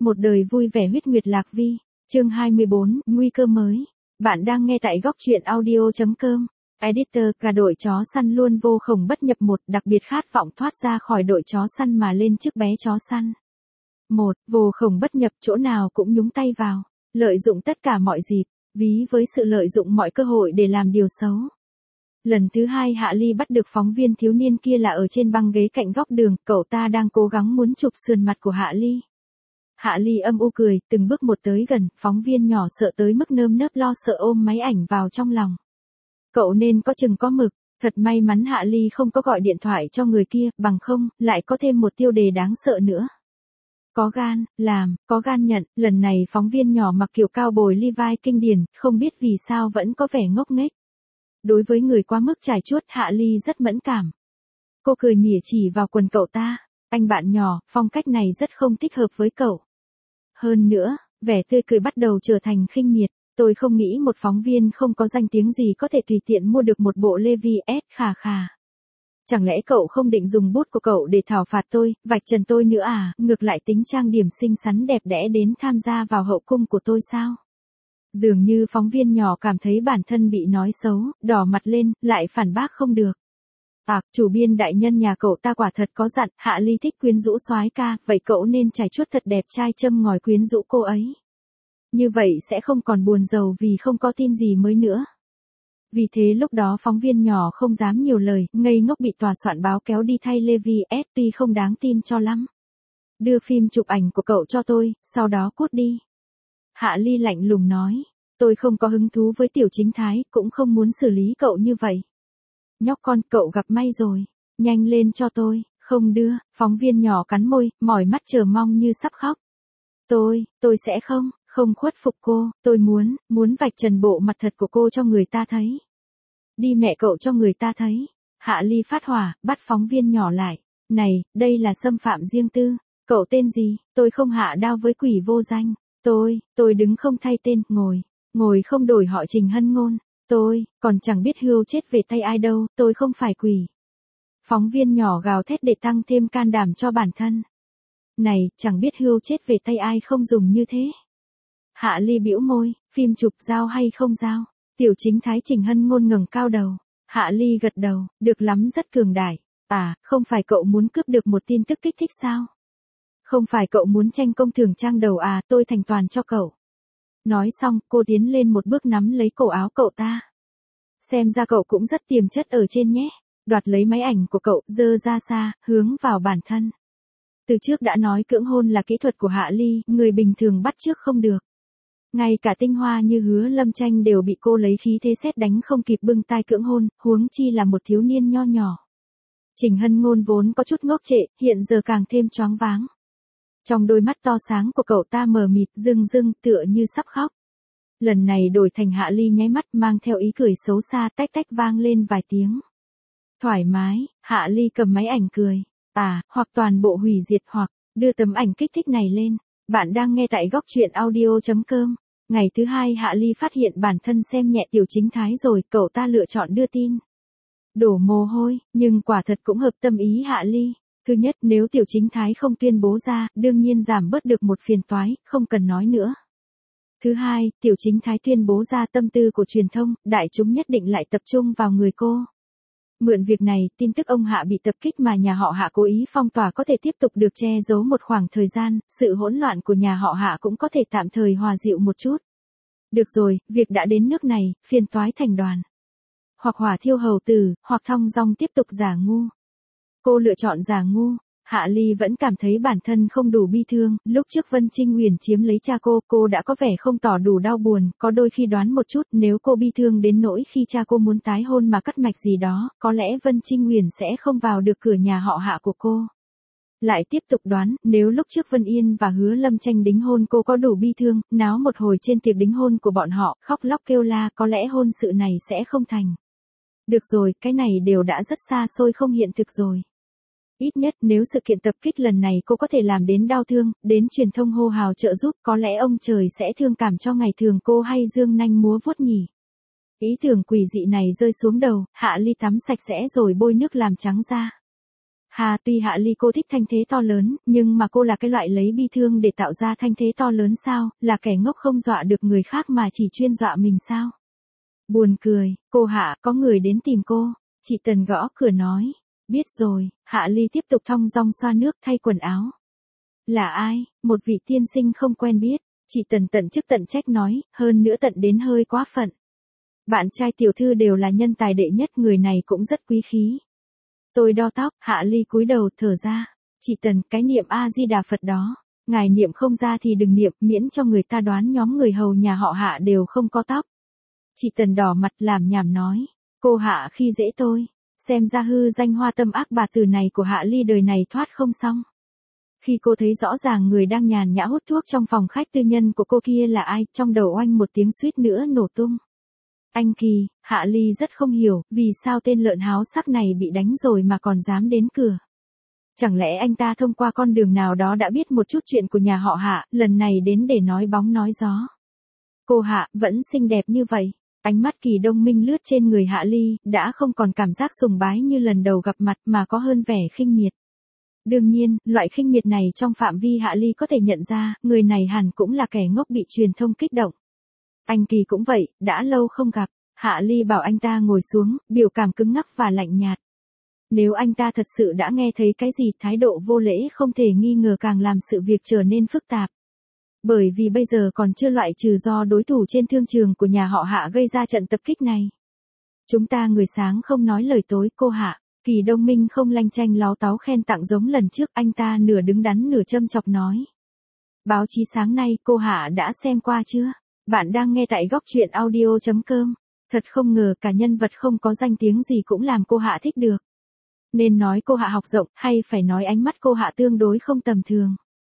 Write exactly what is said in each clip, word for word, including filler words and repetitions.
Một đời vui vẻ huyết nguyệt lạc vi, chương hai mươi bốn, nguy cơ mới. Bạn đang nghe tại góc truyện audio.com. Editor, cả đội chó săn luôn vô khổng bất nhập một, đặc biệt khát vọng thoát ra khỏi đội chó săn mà lên chức bé chó săn. Một, vô khổng bất nhập, chỗ nào cũng nhúng tay vào, lợi dụng tất cả mọi dịp, ví với sự lợi dụng mọi cơ hội để làm điều xấu. Lần thứ hai Hạ Ly bắt được phóng viên thiếu niên kia là ở trên băng ghế cạnh góc đường, cậu ta đang cố gắng muốn chụp sườn mặt của Hạ Ly. Hạ Ly âm u cười, từng bước một tới gần, phóng viên nhỏ sợ tới mức nơm nớp lo sợ ôm máy ảnh vào trong lòng. Cậu nên có chừng có mực, thật may mắn Hạ Ly không có gọi điện thoại cho người kia, bằng không, lại có thêm một tiêu đề đáng sợ nữa. Có gan, làm, có gan nhận, lần này phóng viên nhỏ mặc kiểu cao bồi Levi kinh điển, không biết vì sao vẫn có vẻ ngốc nghếch. Đối với người quá mức trải chuốt, Hạ Ly rất mẫn cảm. Cô cười mỉa chỉ vào quần cậu ta, anh bạn nhỏ, phong cách này rất không thích hợp với cậu. Hơn nữa, vẻ tươi cười bắt đầu trở thành khinh miệt, tôi không nghĩ một phóng viên không có danh tiếng gì có thể tùy tiện mua được một bộ Levi S khà khà. Chẳng lẽ cậu không định dùng bút của cậu để thảo phạt tôi, vạch trần tôi nữa à, ngược lại tính trang điểm xinh xắn đẹp đẽ đến tham gia vào hậu cung của tôi sao? Dường như phóng viên nhỏ cảm thấy bản thân bị nói xấu, đỏ mặt lên, lại phản bác không được. À, chủ biên đại nhân nhà cậu ta quả thật có dặn, Hạ Ly thích quyến rũ soái ca, vậy cậu nên trải chuốt thật đẹp trai châm ngòi quyến rũ cô ấy. Như vậy sẽ không còn buồn rầu vì không có tin gì mới nữa. Vì thế lúc đó phóng viên nhỏ không dám nhiều lời, ngây ngốc bị tòa soạn báo kéo đi thay Levi S tuy không đáng tin cho lắm. Đưa phim chụp ảnh của cậu cho tôi, sau đó cút đi. Hạ Ly lạnh lùng nói, tôi không có hứng thú với Tiểu Chính Thái, cũng không muốn xử lý cậu như vậy. Nhóc con, cậu gặp may rồi, nhanh lên cho tôi, không đưa, phóng viên nhỏ cắn môi, mỏi mắt chờ mong như sắp khóc. Tôi, tôi sẽ không, không khuất phục cô, tôi muốn, muốn vạch trần bộ mặt thật của cô cho người ta thấy. Đi mẹ cậu cho người ta thấy. Hạ Ly phát hỏa, bắt phóng viên nhỏ lại. Này, đây là xâm phạm riêng tư, cậu tên gì, tôi không hạ đao với quỷ vô danh. Tôi, tôi đứng không thay tên, ngồi, ngồi không đổi họ Trình Hân Ngôn. Tôi, còn chẳng biết hươu chết về tay ai đâu, tôi không phải quỷ. Phóng viên nhỏ gào thét để tăng thêm can đảm cho bản thân. Này, chẳng biết hươu chết về tay ai không dùng như thế. Hạ Ly bĩu môi, phim chụp giao hay không giao? Tiểu Chính Thái Trình Hân Ngôn ngẩng cao đầu. Hạ Ly gật đầu, được lắm, rất cường đại. À, không phải cậu muốn cướp được một tin tức kích thích sao? Không phải cậu muốn tranh công thưởng trang đầu à, tôi thành toàn cho cậu. Nói xong, cô tiến lên một bước nắm lấy cổ áo cậu ta. Xem ra cậu cũng rất tiềm chất ở trên nhé. Đoạt lấy máy ảnh của cậu, giơ ra xa, hướng vào bản thân. Từ trước đã nói cưỡng hôn là kỹ thuật của Hạ Ly, người bình thường bắt chước không được. Ngay cả tinh hoa như Hứa Lâm Tranh đều bị cô lấy khí thế sét đánh không kịp bưng tai cưỡng hôn, huống chi là một thiếu niên nho nhỏ. Trình Hân Ngôn vốn có chút ngốc trệ, hiện giờ càng thêm choáng váng. Trong đôi mắt to sáng của cậu ta mờ mịt, rưng rưng, tựa như sắp khóc. Lần này đổi thành Hạ Ly nháy mắt mang theo ý cười xấu xa, tách tách vang lên vài tiếng. Thoải mái, Hạ Ly cầm máy ảnh cười. À, hoặc toàn bộ hủy diệt hoặc, đưa tấm ảnh kích thích này lên. Bạn đang nghe tại góc truyện audio.com. Ngày thứ hai Hạ Ly phát hiện bản thân xem nhẹ Tiểu Chính Thái rồi, cậu ta lựa chọn đưa tin. Đổ mồ hôi, nhưng quả thật cũng hợp tâm ý Hạ Ly. Thứ nhất, nếu Tiểu Chính Thái không tuyên bố ra, đương nhiên giảm bớt được một phiền toái, không cần nói nữa. Thứ hai, Tiểu Chính Thái tuyên bố ra tâm tư của truyền thông, đại chúng nhất định lại tập trung vào người cô. Mượn việc này, tin tức ông Hạ bị tập kích mà nhà họ Hạ cố ý phong tỏa có thể tiếp tục được che giấu một khoảng thời gian, sự hỗn loạn của nhà họ Hạ cũng có thể tạm thời hòa dịu một chút. Được rồi, việc đã đến nước này, phiền toái thành đoàn. Hoặc hỏa thiêu hầu tử, hoặc thong dong tiếp tục giả ngu. Cô lựa chọn giả ngu. Hạ Ly vẫn cảm thấy bản thân không đủ bi thương, lúc trước Vân Trinh Uyển chiếm lấy cha cô, cô đã có vẻ không tỏ đủ đau buồn, có đôi khi đoán một chút, nếu cô bi thương đến nỗi khi cha cô muốn tái hôn mà cắt mạch gì đó, có lẽ Vân Trinh Uyển sẽ không vào được cửa nhà họ Hạ của cô. Lại tiếp tục đoán, nếu lúc trước Vân Yên và Hứa Lâm Tranh đính hôn cô có đủ bi thương, náo một hồi trên tiệc đính hôn của bọn họ, khóc lóc kêu la, có lẽ hôn sự này sẽ không thành. Được rồi, cái này đều đã rất xa xôi không hiện thực rồi. Ít nhất nếu sự kiện tập kích lần này cô có thể làm đến đau thương, đến truyền thông hô hào trợ giúp, có lẽ ông trời sẽ thương cảm cho ngày thường cô hay dương nanh múa vuốt nhỉ. Ý tưởng quỷ dị này rơi xuống đầu, Hạ Ly tắm sạch sẽ rồi bôi nước làm trắng da. Hà, tuy Hạ Ly cô thích thanh thế to lớn, nhưng mà cô là cái loại lấy bi thương để tạo ra thanh thế to lớn sao, là kẻ ngốc không dọa được người khác mà chỉ chuyên dọa mình sao. Buồn cười, cô Hạ, có người đến tìm cô. Chị Tần gõ cửa nói. Biết rồi, Hạ Ly tiếp tục thong dong xoa nước thay quần áo. Là ai? Một vị tiên sinh không quen biết. Chị Tần tận chức tận trách nói, hơn nữa tận đến hơi quá phận. Bạn trai tiểu thư đều là nhân tài đệ nhất, người này cũng rất quý khí. Tôi đo tóc, Hạ Ly cúi đầu thở ra. Chị Tần, cái niệm A-di-đà Phật đó, ngài niệm không ra thì đừng niệm, miễn cho người ta đoán nhóm người hầu nhà họ Hạ đều không có tóc. Chị Tần đỏ mặt làm nhảm nói, cô Hạ khi dễ tôi, xem ra hư danh hoa tâm ác bà tử này của Hạ Ly đời này thoát không xong. Khi cô thấy rõ ràng người đang nhàn nhã hút thuốc trong phòng khách tư nhân của cô kia là ai, trong đầu oanh một tiếng suýt nữa nổ tung. Anh Kỳ, Hạ Ly rất không hiểu, vì sao tên lợn háo sắc này bị đánh rồi mà còn dám đến cửa. Chẳng lẽ anh ta thông qua con đường nào đó đã biết một chút chuyện của nhà họ Hạ, lần này đến để nói bóng nói gió. Cô Hạ, vẫn xinh đẹp như vậy. Ánh mắt Kỳ Đông Minh lướt trên người Hạ Ly, đã không còn cảm giác sùng bái như lần đầu gặp mặt mà có hơn vẻ khinh miệt. Đương nhiên, loại khinh miệt này trong phạm vi Hạ Ly có thể nhận ra, người này hẳn cũng là kẻ ngốc bị truyền thông kích động. Anh Kỳ cũng vậy, đã lâu không gặp. Hạ Ly bảo anh ta ngồi xuống, biểu cảm cứng ngắc và lạnh nhạt. Nếu anh ta thật sự đã nghe thấy cái gì, thái độ vô lễ không thể nghi ngờ càng làm sự việc trở nên phức tạp. Bởi vì bây giờ còn chưa loại trừ do đối thủ trên thương trường của nhà họ Hạ gây ra trận tập kích này. Chúng ta người sáng không nói lời tối, cô Hạ. Kỳ Đông Minh không lanh chanh láo táo khen tặng giống lần trước, anh ta nửa đứng đắn nửa châm chọc nói. Báo chí sáng nay cô Hạ đã xem qua chưa? Bạn đang nghe tại góc truyện audio chấm com. Thật không ngờ cả nhân vật không có danh tiếng gì cũng làm cô Hạ thích được. Nên nói cô Hạ học rộng, hay phải nói ánh mắt cô Hạ tương đối không tầm thường.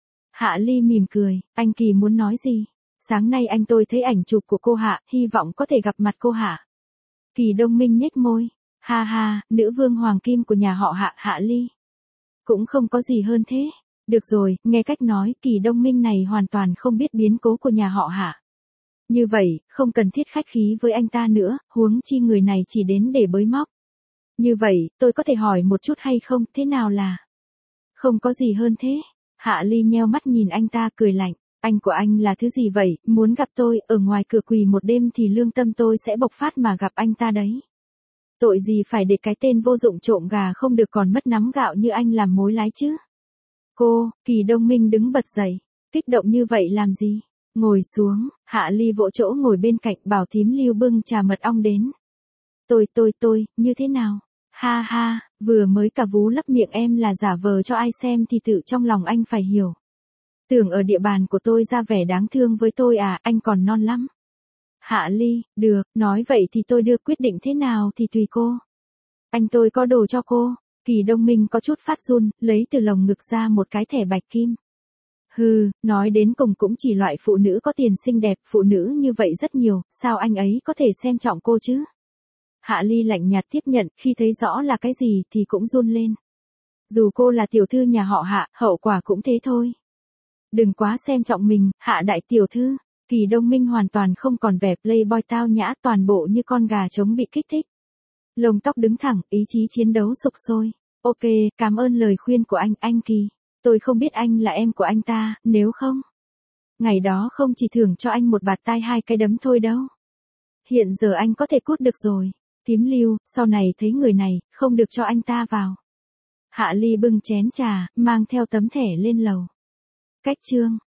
Hạ Ly mỉm cười, anh Kỳ muốn nói gì? Sáng nay anh tôi thấy ảnh chụp của cô Hạ, hy vọng có thể gặp mặt cô Hạ. Kỳ Đông Minh nhếch môi. Ha ha, nữ vương hoàng kim của nhà họ Hạ, Hạ Ly. Cũng không có gì hơn thế. Được rồi, nghe cách nói, Kỳ Đông Minh này hoàn toàn không biết biến cố của nhà họ Hạ. Như vậy, không cần thiết khách khí với anh ta nữa, huống chi người này chỉ đến để bới móc. Như vậy, tôi có thể hỏi một chút hay không, thế nào là? Không có gì hơn thế. Hạ Ly nheo mắt nhìn anh ta cười lạnh. Anh của anh là thứ gì vậy, muốn gặp tôi, ở ngoài cửa quỳ một đêm thì lương tâm tôi sẽ bộc phát mà gặp anh ta đấy. Tội gì phải để cái tên vô dụng trộm gà không được còn mất nắm gạo như anh làm mối lái chứ? Cô, Kỳ Đông Minh đứng bật dậy. Kích động như vậy làm gì? Ngồi xuống, Hạ Ly vỗ chỗ ngồi bên cạnh bảo thím Lưu bưng trà mật ong đến. Tôi tôi tôi, như thế nào? Ha ha, vừa mới cả vú lấp miệng em là giả vờ cho ai xem thì tự trong lòng anh phải hiểu. Tưởng ở địa bàn của tôi ra vẻ đáng thương với tôi à, anh còn non lắm. Hạ Ly, được, nói vậy thì tôi đưa quyết định thế nào thì tùy cô. Anh tôi có đồ cho cô. Kỳ Đông Minh có chút phát run, lấy từ lồng ngực ra một cái thẻ bạch kim. Hừ, nói đến cùng cũng chỉ loại phụ nữ có tiền xinh đẹp, phụ nữ như vậy rất nhiều, sao anh ấy có thể xem trọng cô chứ? Hạ Ly lạnh nhạt tiếp nhận, khi thấy rõ là cái gì thì cũng run lên. Dù cô là tiểu thư nhà họ Hạ, hậu quả cũng thế thôi. Đừng quá xem trọng mình, Hạ đại tiểu thư. Kỳ Đông Minh hoàn toàn không còn vẻ playboy tao nhã, toàn bộ như con gà trống bị kích thích. Lông tóc đứng thẳng, ý chí chiến đấu sục sôi. Ok, cảm ơn lời khuyên của anh, anh Kỳ. Tôi không biết anh là em của anh ta, nếu không. Ngày đó không chỉ thưởng cho anh một bạt tai hai cái đấm thôi đâu. Hiện giờ anh có thể cút được rồi. Tím Lưu, sau này thấy người này, không được cho anh ta vào. Hạ Ly bưng chén trà, mang theo tấm thẻ lên lầu. Cách chương.